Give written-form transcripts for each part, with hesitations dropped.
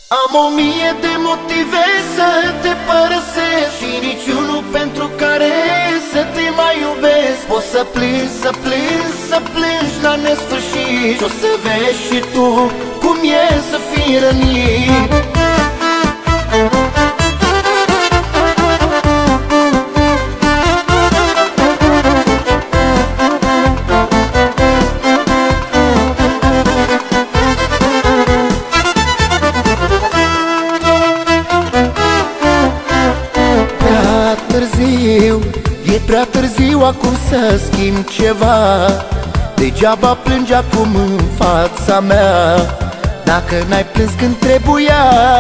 Am 1000 de motive să te părăsesc și niciunul pentru care să te mai iubesc. Poți să plângi, să plângi, să plângi la nesfârșit și o să vezi și tu cum e să fii rănit. E prea târziu acum să schimb ceva. Degeaba plângi acum în fața mea dacă n-ai plâns când trebuia.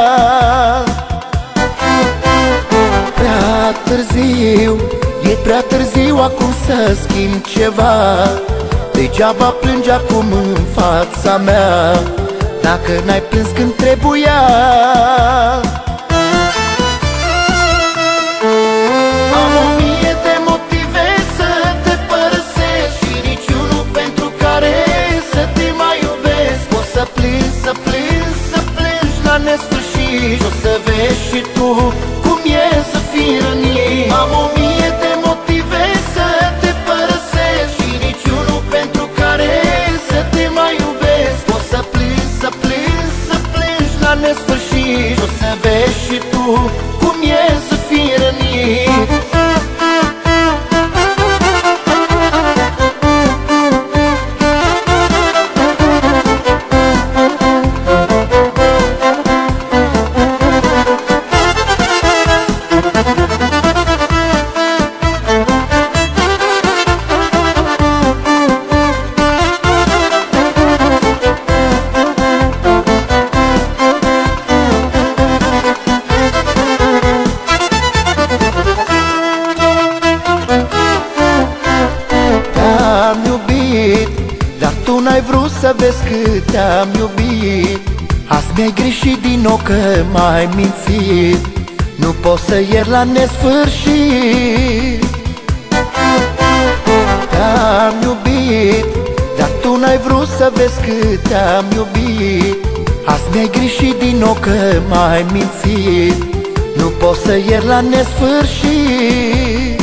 Prea târziu, e prea târziu acum să schimb ceva. Degeaba plângi acum în fața mea dacă n-ai plâns când trebuia. Și o să vezi și tu cum e să fii rănit. Am 1000 de motive să te părăsesc și niciunul pentru care să te mai iubesc. O să plângi, să plângi, să plângi la nesfârșit și o să vezi și tu cum e să fii rănit. Dar tu n-ai vrut să vezi cât te-am iubit. Azi mi-ai greșit din nou că m-ai mințit. Nu pot să iert la nesfârșit. Te-am iubit, dar tu n-ai vrut să vezi cât te-am iubit. Azi mi-ai greșit din nou că m-ai mințit. Nu pot să iert la nesfârșit.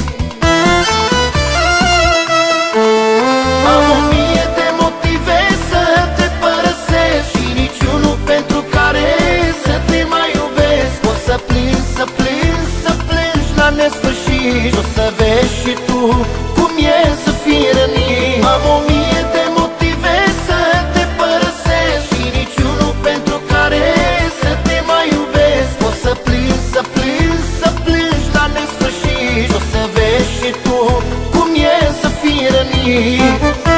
Și o să vezi și tu cum e să fii rănit. Am 1000 de motive să te părăsesc și niciunul pentru care să te mai iubesc. O să plângi, să plângi, să plângi la nesfârșit și o să vezi și tu cum e să fii rănit.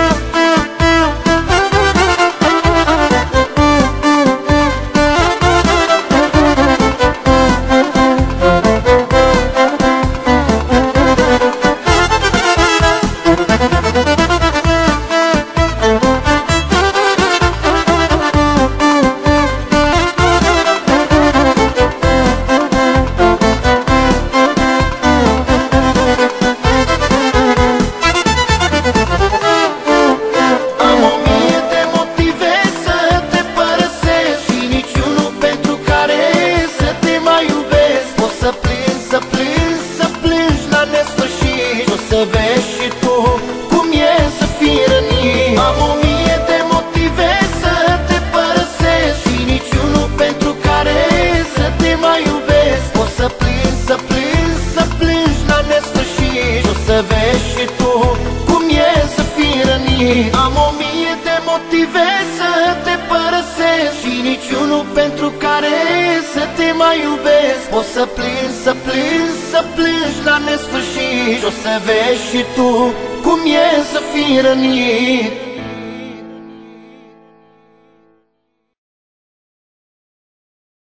Să vezi și tu cum e să fii rănit. Am 1000 de motive să te părăsesc și niciunul pentru care să te mai iubesc. O să plângi, să plângi, să plângi la nesfârșit și o să vezi și tu cum e să fii rănit. Am 1000 de motive să te părăsesc și niciunul pentru care să te mai iubesc. O să plângi, să plângi, să plângi la nesfârșit și o să vezi și tu cum e să fii rănit.